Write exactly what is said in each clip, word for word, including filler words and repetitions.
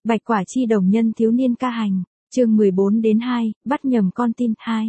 Bạch Quả Chi đồng nhân thiếu niên ca hành, chương mười bốn đến hai, bắt nhầm con tin hai.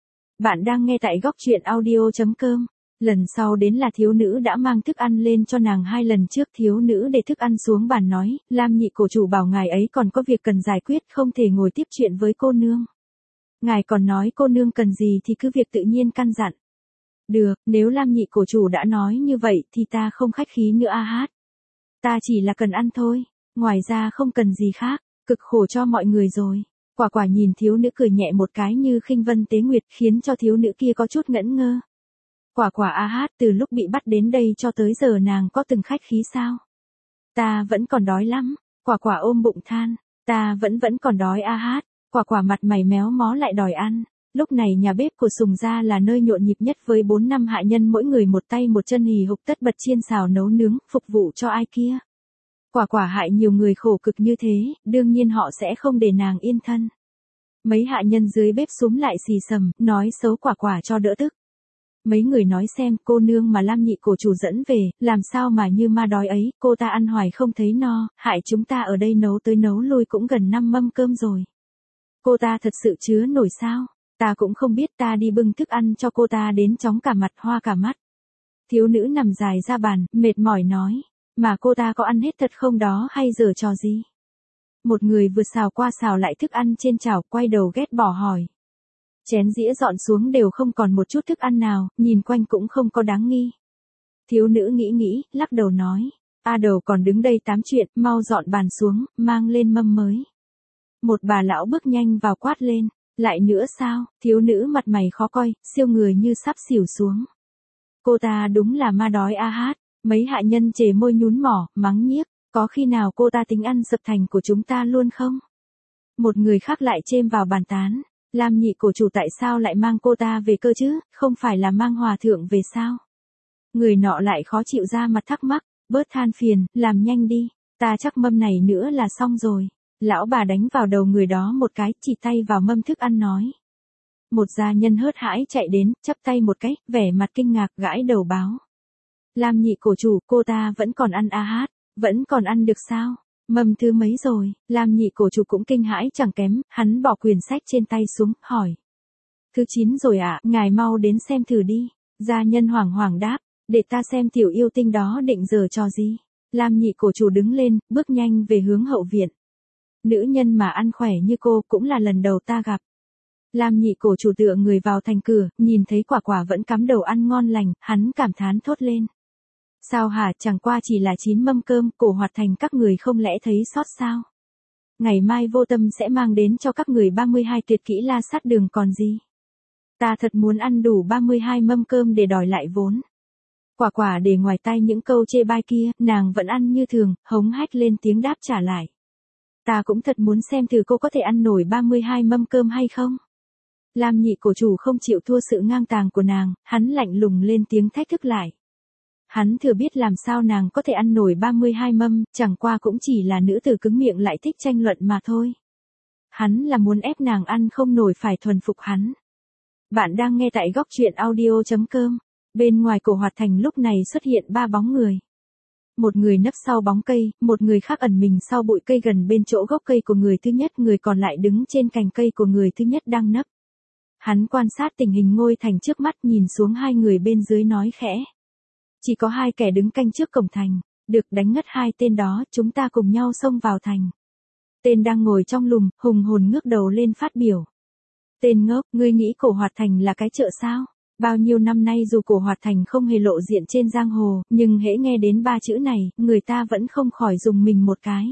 Bạn đang nghe tại góc truyện audio chấm com. Lần sau đến là thiếu nữ đã mang thức ăn lên cho nàng hai lần trước thiếu nữ để thức ăn xuống bàn nói, Lam nhị cổ chủ bảo ngài ấy còn có việc cần giải quyết không thể ngồi tiếp chuyện với cô nương. Ngài còn nói cô nương cần gì thì cứ việc tự nhiên căn dặn. Được, nếu Lam nhị cổ chủ đã nói như vậy thì ta không khách khí nữa a hát. Ta chỉ là cần ăn thôi, ngoài ra không cần gì khác, cực khổ cho mọi người rồi. Quả quả nhìn thiếu nữ cười nhẹ một cái như khinh vân tế nguyệt khiến cho thiếu nữ kia có chút ngẩn ngơ. Quả quả a hát từ lúc bị bắt đến đây cho tới giờ nàng có từng khách khí sao? Ta vẫn còn đói lắm, quả quả ôm bụng than, ta vẫn vẫn còn đói a hát, quả quả mặt mày méo mó lại đòi ăn. Lúc này nhà bếp của Sùng gia là nơi nhộn nhịp nhất với bốn năm hạ nhân mỗi người một tay một chân hì hục tất bật chiên xào nấu nướng, phục vụ cho ai kia. Quả quả hại nhiều người khổ cực như thế, đương nhiên họ sẽ không để nàng yên thân. Mấy hạ nhân dưới bếp xúm lại xì xầm, nói xấu quả quả cho đỡ tức. Mấy người nói xem cô nương mà Lam nhị cổ chủ dẫn về, làm sao mà như ma đói ấy, cô ta ăn hoài không thấy no, hại chúng ta ở đây nấu tới nấu lui cũng gần năm mâm cơm rồi. Cô ta thật sự chứa nổi sao? Ta cũng không biết, ta đi bưng thức ăn cho cô ta đến chóng cả mặt hoa cả mắt. Thiếu nữ nằm dài ra bàn, mệt mỏi nói, mà cô ta có ăn hết thật không đó hay giở trò gì? Một người vừa xào qua xào lại thức ăn trên chảo quay đầu ghét bỏ hỏi. Chén dĩa dọn xuống đều không còn một chút thức ăn nào, nhìn quanh cũng không có đáng nghi. Thiếu nữ nghĩ nghĩ, lắc đầu nói, a đầu còn đứng đây tám chuyện, mau dọn bàn xuống, mang lên mâm mới. Một bà lão bước nhanh vào quát lên, lại nữa sao? Thiếu nữ mặt mày khó coi, siêu người như sắp xỉu xuống. Cô ta đúng là ma đói a hát, mấy hạ nhân chề môi nhún mỏ, mắng nhiếc, có khi nào cô ta tính ăn sập thành của chúng ta luôn không? Một người khác lại chêm vào bàn tán, Lam nhị cổ chủ tại sao lại mang cô ta về cơ chứ, không phải là mang hòa thượng về sao? Người nọ lại khó chịu ra mặt thắc mắc, bớt than phiền, làm nhanh đi, ta chắc mâm này nữa là xong rồi. Lão bà đánh vào đầu người đó một cái, chỉ tay vào mâm thức ăn nói. Một gia nhân hớt hãi chạy đến, chắp tay một cái, vẻ mặt kinh ngạc gãi đầu báo. Lam nhị cổ chủ, cô ta vẫn còn ăn a hát, vẫn còn ăn được sao? Mâm thứ mấy rồi? Lam nhị cổ chủ cũng kinh hãi chẳng kém, hắn bỏ quyển sách trên tay xuống, hỏi. Thứ chín rồi ạ, à, ngài mau đến xem thử đi. Gia nhân hoảng hoảng đáp, để ta xem tiểu yêu tinh đó định giở trò gì. Lam nhị cổ chủ đứng lên, bước nhanh về hướng hậu viện. Nữ nhân mà ăn khỏe như cô cũng là lần đầu ta gặp. Lam nhị cổ chủ tựa người vào thành cửa, nhìn thấy quả quả vẫn cắm đầu ăn ngon lành, hắn cảm thán thốt lên. Sao hả, chẳng qua chỉ là chín mâm cơm, cổ hoạt thành các người không lẽ thấy sót sao? Ngày mai vô tâm sẽ mang đến cho các người ba mươi hai tuyệt kỹ la sát đường còn gì? Ta thật muốn ăn đủ ba mươi hai mâm cơm để đòi lại vốn. Quả quả để ngoài tai những câu chê bai kia, nàng vẫn ăn như thường, hống hách lên tiếng đáp trả lại. Ta cũng thật muốn xem thử cô có thể ăn nổi ba mươi hai mâm cơm hay không. Lam nhị cổ chủ không chịu thua sự ngang tàng của nàng, hắn lạnh lùng lên tiếng thách thức lại. Hắn thừa biết làm sao nàng có thể ăn nổi ba mươi hai mâm, chẳng qua cũng chỉ là nữ tử cứng miệng lại thích tranh luận mà thôi. Hắn là muốn ép nàng ăn không nổi phải thuần phục hắn. Bạn đang nghe tại góc truyện audio chấm com. Bên ngoài cổ hoạt thành lúc này xuất hiện ba bóng người. Một người nấp sau bóng cây, một người khác ẩn mình sau bụi cây gần bên chỗ gốc cây của người thứ nhất, người còn lại đứng trên cành cây của người thứ nhất đang nấp. Hắn quan sát tình hình ngôi thành trước mắt, nhìn xuống hai người bên dưới nói khẽ. Chỉ có hai kẻ đứng canh trước cổng thành, được đánh ngất hai tên đó, chúng ta cùng nhau xông vào thành. Tên đang ngồi trong lùm, hùng hồn ngước đầu lên phát biểu. Tên ngốc, ngươi nghĩ cổ hoạt thành là cái chợ sao? Bao nhiêu năm nay dù cổ hoạt thành không hề lộ diện trên giang hồ, nhưng hễ nghe đến ba chữ này, người ta vẫn không khỏi dùng mình một cái.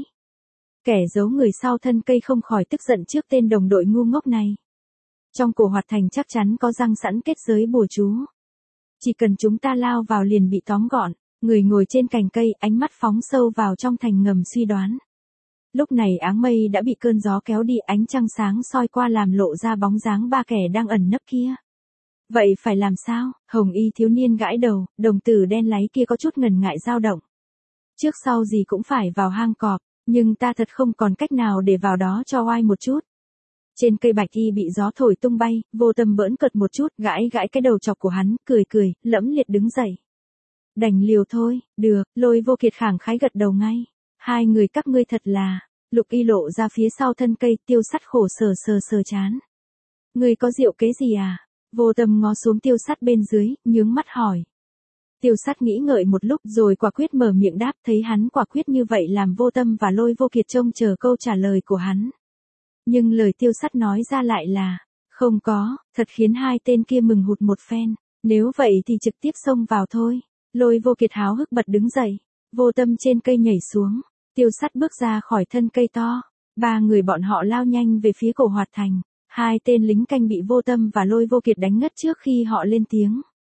Kẻ giấu người sau thân cây không khỏi tức giận trước tên đồng đội ngu ngốc này. Trong cổ hoạt thành chắc chắn có răng sẵn kết giới bùa chú. Chỉ cần chúng ta lao vào liền bị tóm gọn, người ngồi trên cành cây ánh mắt phóng sâu vào trong thành ngầm suy đoán. Lúc này áng mây đã bị cơn gió kéo đi, ánh trăng sáng soi qua làm lộ ra bóng dáng ba kẻ đang ẩn nấp kia. Vậy phải làm sao? Hồng y thiếu niên gãi đầu, đồng tử đen láy kia có chút ngần ngại dao động. Trước sau gì cũng phải vào hang cọp, nhưng ta thật không còn cách nào để vào đó cho oai một chút. Trên cây bạch y bị gió thổi tung bay, vô tâm bỡn cợt một chút, gãi gãi cái đầu chọc của hắn, cười cười, lẫm liệt đứng dậy. Đành liều thôi, được, Lôi Vô Kiệt khẳng khái gật đầu ngay. Hai người các ngươi thật là, Lục Y lộ ra phía sau thân cây, Tiêu Sắt khổ sở sờ sờ chán. Ngươi có diệu kế gì à? Vô Tâm ngó xuống Tiêu Sắt bên dưới, nhướng mắt hỏi. Tiêu Sắt nghĩ ngợi một lúc rồi quả quyết mở miệng đáp, thấy hắn quả quyết như vậy làm Vô Tâm và Lôi Vô Kiệt trông chờ câu trả lời của hắn. Nhưng lời Tiêu Sắt nói ra lại là, không có, thật khiến hai tên kia mừng hụt một phen, nếu vậy thì trực tiếp xông vào thôi. Lôi Vô Kiệt háo hức bật đứng dậy, Vô Tâm trên cây nhảy xuống, Tiêu Sắt bước ra khỏi thân cây to, ba người bọn họ lao nhanh về phía Cổ Hoạt Thành, hai tên lính canh bị Vô Tâm và Lôi Vô Kiệt đánh ngất trước khi họ lên tiếng.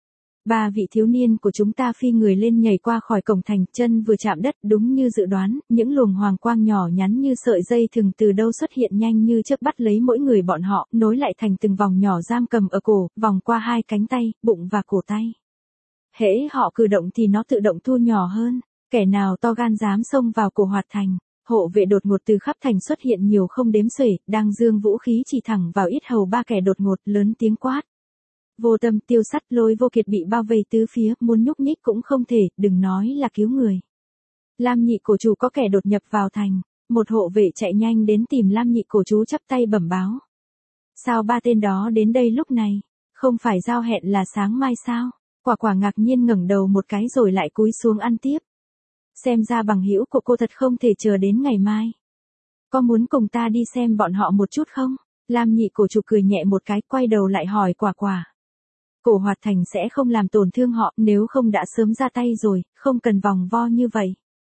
Ba vị thiếu niên của chúng ta phi người lên nhảy qua khỏi cổng thành, chân vừa chạm đất đúng như dự đoán, những luồng hoàng quang nhỏ nhắn như sợi dây thừng từ đâu xuất hiện nhanh như chớp bắt lấy mỗi người bọn họ, nối lại thành từng vòng nhỏ giam cầm ở cổ, vòng qua hai cánh tay, bụng và cổ tay. Hễ họ cử động thì nó tự động thu nhỏ hơn, kẻ nào to gan dám xông vào Cổ Hoạt Thành. Hộ vệ đột ngột từ khắp thành xuất hiện nhiều không đếm xuể, đang giương vũ khí chỉ thẳng vào yết hầu ba kẻ đột ngột, lớn tiếng quát. Vô Tâm, Tiêu Sắt, Lôi Vô Kiệt bị bao vây tứ phía, muốn nhúc nhích cũng không thể, đừng nói là cứu người. Lam Nhị Cổ Chủ có kẻ đột nhập vào thành, một hộ vệ chạy nhanh đến tìm Lam Nhị Cổ Chủ chắp tay bẩm báo. Sao ba tên đó đến đây lúc này? Không phải giao hẹn là sáng mai sao? Quả Quả ngạc nhiên ngẩng đầu một cái rồi lại cúi xuống ăn tiếp. Xem ra bằng hữu của cô thật không thể chờ đến ngày mai. Có muốn cùng ta đi xem bọn họ một chút không? Lam Nhị Cổ Chủ cười nhẹ một cái, quay đầu lại hỏi Quả Quả. Cổ Hoạt Thành sẽ không làm tổn thương họ, nếu không đã sớm ra tay rồi, không cần vòng vo như vậy.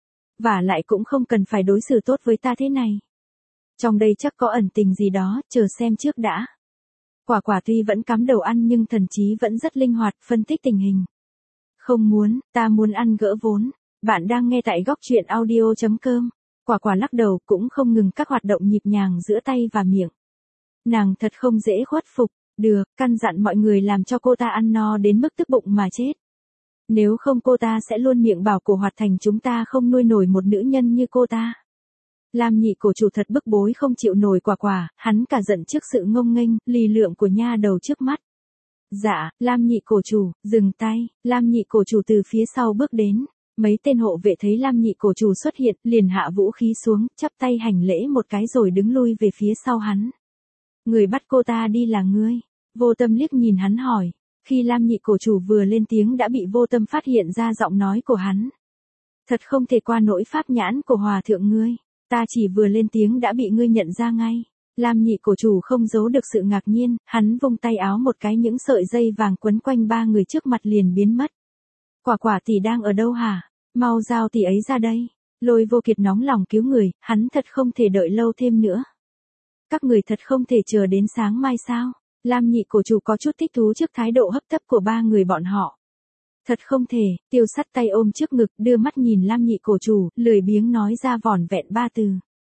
Và lại cũng không cần phải đối xử tốt với ta thế này. Trong đây chắc có ẩn tình gì đó, chờ xem trước đã. Quả Quả tuy vẫn cắm đầu ăn nhưng thần trí vẫn rất linh hoạt, phân tích tình hình. Không muốn, ta muốn ăn gỡ vốn. Bạn đang nghe tại góc truyện audio chấm com. Quả Quả lắc đầu, cũng không ngừng các hoạt động nhịp nhàng giữa tay và miệng. Nàng thật không dễ khuất phục. Được, căn dặn mọi người làm cho cô ta ăn no đến mức tức bụng mà chết. Nếu không cô ta sẽ luôn miệng bảo Cổ Hoạt Thành chúng ta không nuôi nổi một nữ nhân như cô ta. Lam Nhị Cổ Chủ thật bức bối không chịu nổi Quả Quả, hắn cả giận trước sự ngông nghênh, lì lượm của nha đầu trước mắt. Dạ, Lam Nhị Cổ Chủ, dừng tay. Lam Nhị Cổ Chủ từ phía sau bước đến. Mấy tên hộ vệ thấy Lam Nhị Cổ Chủ xuất hiện, liền hạ vũ khí xuống, chắp tay hành lễ một cái rồi đứng lui về phía sau hắn. Người bắt cô ta đi là ngươi. Vô Tâm liếc nhìn hắn hỏi. Khi Lam Nhị Cổ Chủ vừa lên tiếng đã bị Vô Tâm phát hiện ra giọng nói của hắn. Thật không thể qua nỗi pháp nhãn của hòa thượng ngươi. Ta chỉ vừa lên tiếng đã bị ngươi nhận ra ngay. Lam Nhị Cổ Chủ không giấu được sự ngạc nhiên, hắn vung tay áo một cái, những sợi dây vàng quấn quanh ba người trước mặt liền biến mất. Quả Quả tỷ đang ở đâu hả? Mau giao tỷ ấy ra đây. Lôi Vô Kiệt nóng lòng cứu người, hắn thật không thể đợi lâu thêm nữa. Các người thật không thể chờ đến sáng mai sao? Lam Nhị Cổ Chủ có chút thích thú trước thái độ hấp tấp của ba người bọn họ. Thật không thể, Tiêu Sắt tay ôm trước ngực, đưa mắt nhìn Lam Nhị Cổ Chủ, lười biếng nói ra vỏn vẹn ba từ.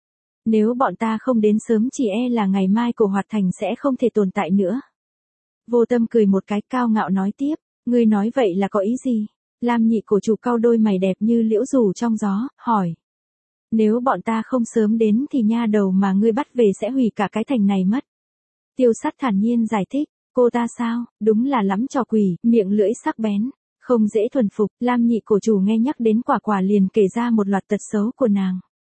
Nếu bọn ta không đến sớm chỉ e là ngày mai Cổ Hoạt Thành sẽ không thể tồn tại nữa. Vô Tâm cười một cái, cao ngạo nói tiếp, ngươi nói vậy là có ý gì? Lam Nhị Cổ Chủ cau đôi mày đẹp như liễu rủ trong gió, hỏi. Nếu bọn ta không sớm đến thì nha đầu mà ngươi bắt về sẽ hủy cả cái thành này mất. Tiêu Sắt thản nhiên giải thích, cô ta sao, đúng là lắm trò quỷ, miệng lưỡi sắc bén, không dễ thuần phục. Lam Nhị Cổ Chủ nghe nhắc đến Quả Quả liền kể ra một loạt tật xấu của nàng.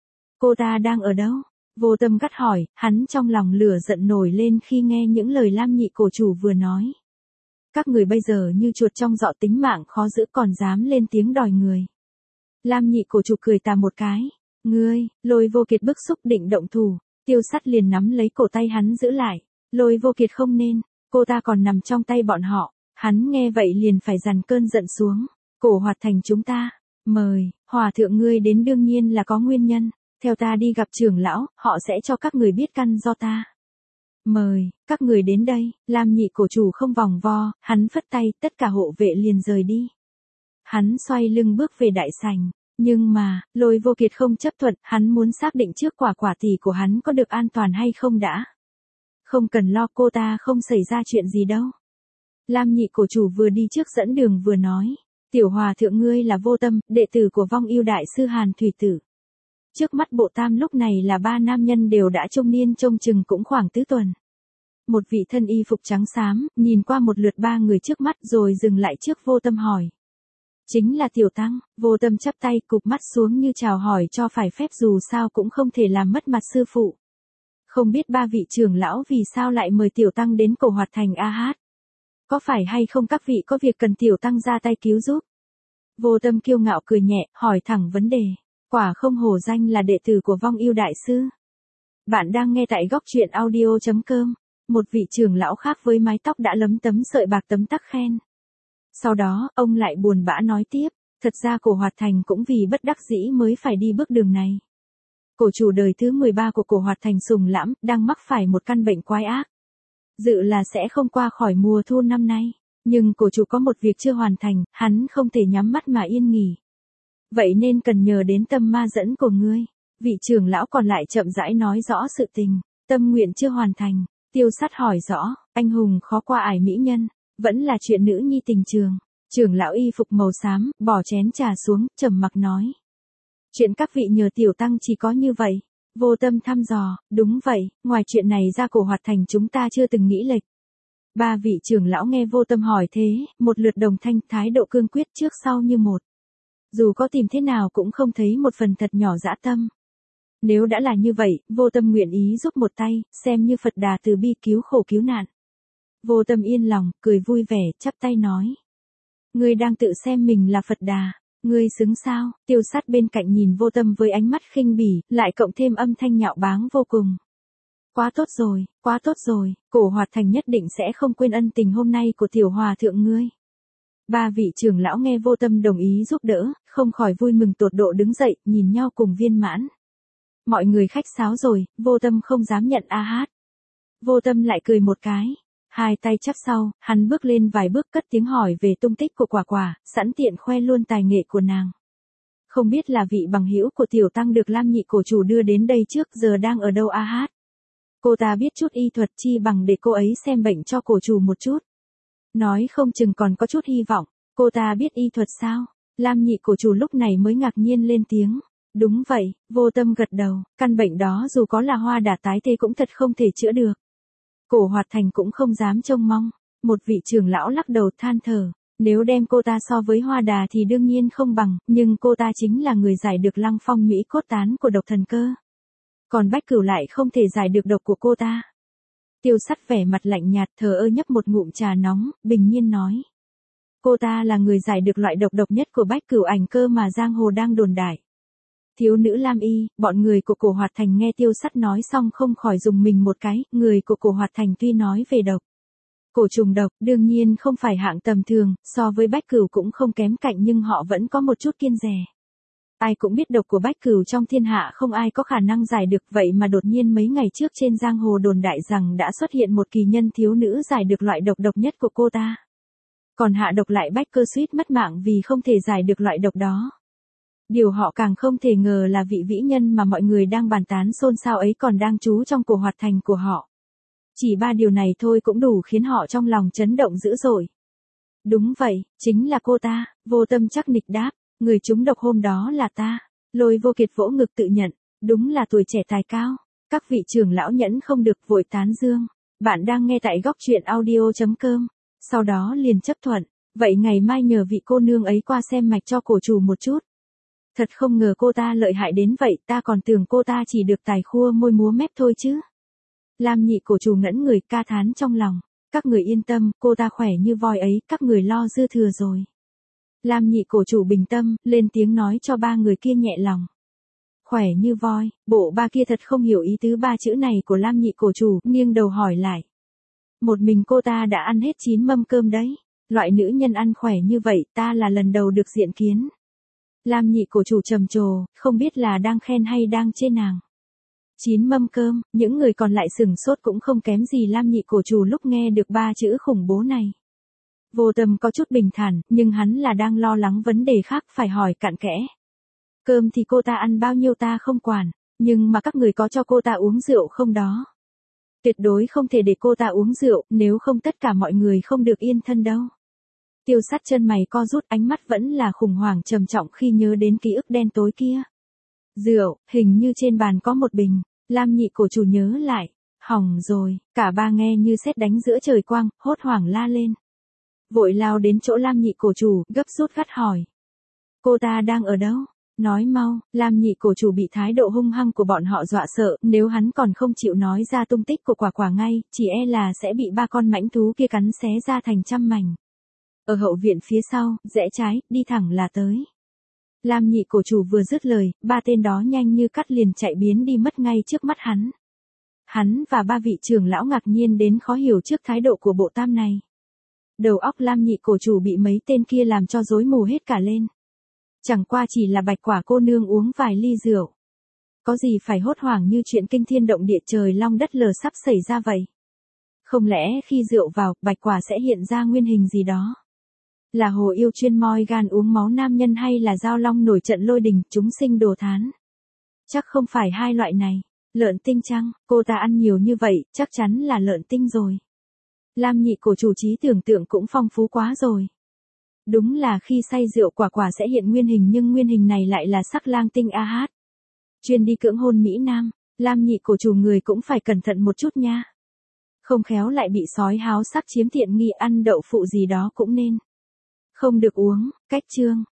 Cô ta đang ở đâu? Vô Tâm gắt hỏi, hắn trong lòng lửa giận nổi lên khi nghe những lời Lam Nhị Cổ Chủ vừa nói. Các người bây giờ như chuột trong giọ, tính mạng khó giữ còn dám lên tiếng đòi người. Lam Nhị Cổ Chủ cười tà một cái. Ngươi, Lôi Vô Kiệt bức xúc định động thủ, Tiêu Sắt liền nắm lấy cổ tay hắn giữ lại. Lôi Vô Kiệt không nên, cô ta còn nằm trong tay bọn họ. Hắn nghe vậy liền phải dằn cơn giận xuống. Cổ Hoạt Thành chúng ta, mời, hòa thượng ngươi đến đương nhiên là có nguyên nhân. Theo ta đi gặp trưởng lão, họ sẽ cho các người biết căn do ta. Mời, các người đến đây. Lam Nhị Cổ Chủ không vòng vo, hắn phất tay, tất cả hộ vệ liền rời đi. Hắn xoay lưng bước về đại sảnh. Nhưng mà, Lôi Vô Kiệt không chấp thuận, hắn muốn xác định trước Quả Quả tỷ của hắn có được an toàn hay không đã. Không cần lo, cô ta không xảy ra chuyện gì đâu. Lam Nhị Cổ Chủ vừa đi trước dẫn đường vừa nói. Tiểu hòa thượng ngươi là Vô Tâm, đệ tử của Vong Yêu Đại Sư Hàn Thủy Tử. Trước mắt bộ tam lúc này là ba nam nhân đều đã trung niên, trông chừng cũng khoảng tứ tuần. Một vị thân y phục trắng xám, nhìn qua một lượt ba người trước mắt rồi dừng lại trước Vô Tâm hỏi. Chính là tiểu tăng, Vô Tâm chắp tay cụp mắt xuống như chào hỏi cho phải phép dù sao cũng không thể làm mất mặt sư phụ. Không biết ba vị trưởng lão vì sao lại mời tiểu tăng đến Cổ Hoạt Thành a hát. Có phải hay không các vị có việc cần tiểu tăng ra tay cứu giúp? Vô Tâm kiêu ngạo cười nhẹ, hỏi thẳng vấn đề. Quả không hổ danh là đệ tử của Vong Ưu Đại Sư. Bạn đang nghe tại góc truyện audio chấm com. Một vị trưởng lão khác với mái tóc đã lấm tấm sợi bạc tấm tắc khen. Sau đó, ông lại buồn bã nói tiếp, thật ra Cổ Hoạt Thành cũng vì bất đắc dĩ mới phải đi bước đường này. Cổ chủ đời thứ mười ba của Cổ Hoạt Thành Sùng Lãm, đang mắc phải một căn bệnh quái ác. Dự là sẽ không qua khỏi mùa thu năm nay, nhưng cổ chủ có một việc chưa hoàn thành, hắn không thể nhắm mắt mà yên nghỉ. Vậy nên cần nhờ đến tâm ma dẫn của ngươi. Vị trưởng lão còn lại chậm rãi nói rõ sự tình, tâm nguyện chưa hoàn thành. Tiêu Sắt hỏi rõ, anh hùng khó qua ải mỹ nhân, vẫn là chuyện nữ nhi tình trường. Trưởng lão y phục màu xám, bỏ chén trà xuống, trầm mặc nói. Chuyện các vị nhờ tiểu tăng chỉ có như vậy. Vô Tâm thăm dò, đúng vậy, ngoài chuyện này ra Cổ Hoạt Thành chúng ta chưa từng nghĩ lệch. Ba vị trưởng lão nghe Vô Tâm hỏi thế, một lượt đồng thanh, thái độ cương quyết trước sau như một. Dù có tìm thế nào cũng không thấy một phần thật nhỏ dã tâm. Nếu đã là như vậy, Vô Tâm nguyện ý giúp một tay, xem như Phật Đà từ bi cứu khổ cứu nạn. Vô Tâm yên lòng, cười vui vẻ, chắp tay nói. Ngươi đang tự xem mình là Phật Đà, ngươi xứng sao? Tiêu Sắt bên cạnh nhìn Vô Tâm với ánh mắt khinh bỉ, lại cộng thêm âm thanh nhạo báng vô cùng. Quá tốt rồi, quá tốt rồi, Cổ Hoạt Thành nhất định sẽ không quên ân tình hôm nay của tiểu hòa thượng ngươi. Ba vị trưởng lão nghe Vô Tâm đồng ý giúp đỡ, không khỏi vui mừng tột độ đứng dậy, nhìn nhau cùng viên mãn. Mọi người khách sáo rồi, Vô Tâm không dám nhận a hát. Vô Tâm lại cười một cái. Hai tay chắp sau, hắn bước lên vài bước cất tiếng hỏi về tung tích của Quả Quả, sẵn tiện khoe luôn tài nghệ của nàng. Không biết là vị bằng hữu của tiểu tăng được Lam nhị cổ chủ đưa đến đây trước giờ đang ở đâu a hát. Cô ta biết chút y thuật chi bằng để cô ấy xem bệnh cho cổ chủ một chút. Nói không chừng còn có chút hy vọng, cô ta biết y thuật sao? Lam nhị cổ chủ lúc này mới ngạc nhiên lên tiếng. Đúng vậy, Vô Tâm gật đầu, căn bệnh đó dù có là hoa đà tái tê cũng thật không thể chữa được. Cổ Hoạt Thành cũng không dám trông mong. Một vị trưởng lão lắc đầu than thở, nếu đem cô ta so với hoa đà thì đương nhiên không bằng, nhưng cô ta chính là người giải được lăng phong mỹ cốt tán của độc thần cơ. Còn Bách Cửu lại không thể giải được độc của cô ta. Tiêu Sắt vẻ mặt lạnh nhạt thờ ơ nhấp một ngụm trà nóng, bình nhiên nói. Cô ta là người giải được loại độc độc nhất của Bách Cửu ảnh cơ mà giang hồ đang đồn đại. Thiếu nữ Lam Y, bọn người của Cổ Hoạt Thành nghe Tiêu Sắt nói xong không khỏi dùng mình một cái, người của Cổ Hoạt Thành tuy nói về độc. Cổ trùng độc, đương nhiên không phải hạng tầm thường, so với Bách Cửu cũng không kém cạnh nhưng họ vẫn có một chút kiêng dè. Ai cũng biết độc của Bách Cửu trong thiên hạ không ai có khả năng giải được, vậy mà đột nhiên mấy ngày trước trên giang hồ đồn đại rằng đã xuất hiện một kỳ nhân thiếu nữ giải được loại độc độc nhất của cô ta. Còn hạ độc lại Bách Cơ suýt mất mạng vì không thể giải được loại độc đó. Điều họ càng không thể ngờ là vị vĩ nhân mà mọi người đang bàn tán xôn xao ấy còn đang trú trong Cổ Hoạt Thành của họ. Chỉ ba điều này thôi cũng đủ khiến họ trong lòng chấn động dữ dội. Đúng vậy, chính là cô ta. Vô Tâm chắc nịch đáp, người trúng độc hôm đó là ta. Lôi Vô Kiệt vỗ ngực tự nhận, đúng là tuổi trẻ tài cao. Các vị trưởng lão nhẫn không được vội tán dương. Bạn đang nghe tại góc truyện audio chấm com. Sau đó liền chấp thuận, vậy ngày mai nhờ vị cô nương ấy qua xem mạch cho cổ chủ một chút. Thật không ngờ cô ta lợi hại đến vậy, ta còn tưởng cô ta chỉ được tài khua môi múa mép thôi chứ. Lam nhị cổ chủ ngẩn người ca thán trong lòng. Các người yên tâm, cô ta khỏe như voi ấy, các người lo dư thừa rồi. Lam nhị cổ chủ bình tâm, lên tiếng nói cho ba người kia nhẹ lòng. Khỏe như voi, bộ ba kia thật không hiểu ý tứ ba chữ này của Lam nhị cổ chủ, nghiêng đầu hỏi lại. Một mình cô ta đã ăn hết chín mâm cơm đấy. Loại nữ nhân ăn khỏe như vậy ta là lần đầu được diện kiến. Lam nhị cổ chủ trầm trồ, không biết là đang khen hay đang chê nàng. Chín mâm cơm, những người còn lại sửng sốt cũng không kém gì Lam nhị cổ chủ lúc nghe được ba chữ khủng bố này. Vô Tâm có chút bình thản, nhưng hắn là đang lo lắng vấn đề khác phải hỏi cặn kẽ. Cơm thì cô ta ăn bao nhiêu ta không quản, nhưng mà các người có cho cô ta uống rượu không đó? Tuyệt đối không thể để cô ta uống rượu, nếu không tất cả mọi người không được yên thân đâu. Tiêu Sắt chân mày co rút, ánh mắt vẫn là khủng hoảng trầm trọng khi nhớ đến ký ức đen tối kia. Rượu, hình như trên bàn có một bình. Lam nhị cổ chủ nhớ lại. Hỏng rồi, cả ba nghe như sét đánh giữa trời quang, hốt hoảng la lên. Vội lao đến chỗ Lam nhị cổ chủ, gấp rút gắt hỏi. Cô ta đang ở đâu? Nói mau, Lam nhị cổ chủ bị thái độ hung hăng của bọn họ dọa sợ, nếu hắn còn không chịu nói ra tung tích của quả quả ngay, chỉ e là sẽ bị ba con mãnh thú kia cắn xé ra thành trăm mảnh. Ở hậu viện phía sau, rẽ trái, đi thẳng là tới. Lam nhị cổ chủ vừa dứt lời, ba tên đó nhanh như cắt liền chạy biến đi mất ngay trước mắt hắn. Hắn và ba vị trưởng lão ngạc nhiên đến khó hiểu trước thái độ của bộ tam này. Đầu óc Lam nhị cổ chủ bị mấy tên kia làm cho rối mù hết cả lên. Chẳng qua chỉ là Bạch Quả cô nương uống vài ly rượu. Có gì phải hốt hoảng như chuyện kinh thiên động địa trời long đất lở sắp xảy ra vậy? Không lẽ khi rượu vào, Bạch Quả sẽ hiện ra nguyên hình gì đó? Là hồ yêu chuyên moi gan uống máu nam nhân hay là giao long nổi trận lôi đình, chúng sinh đồ thán? Chắc không phải hai loại này. Lợn tinh chăng, cô ta ăn nhiều như vậy, chắc chắn là lợn tinh rồi. Lam nhị cổ chủ trí tưởng tượng cũng phong phú quá rồi. Đúng là khi say rượu quả quả sẽ hiện nguyên hình, nhưng nguyên hình này lại là sắc lang tinh a hát. Chuyên đi cưỡng hôn Mỹ Nam, Lam nhị cổ chủ người cũng phải cẩn thận một chút nha. Không khéo lại bị sói háo sắc chiếm tiện nghi, ăn đậu phụ gì đó cũng nên. Không được uống, cách chương.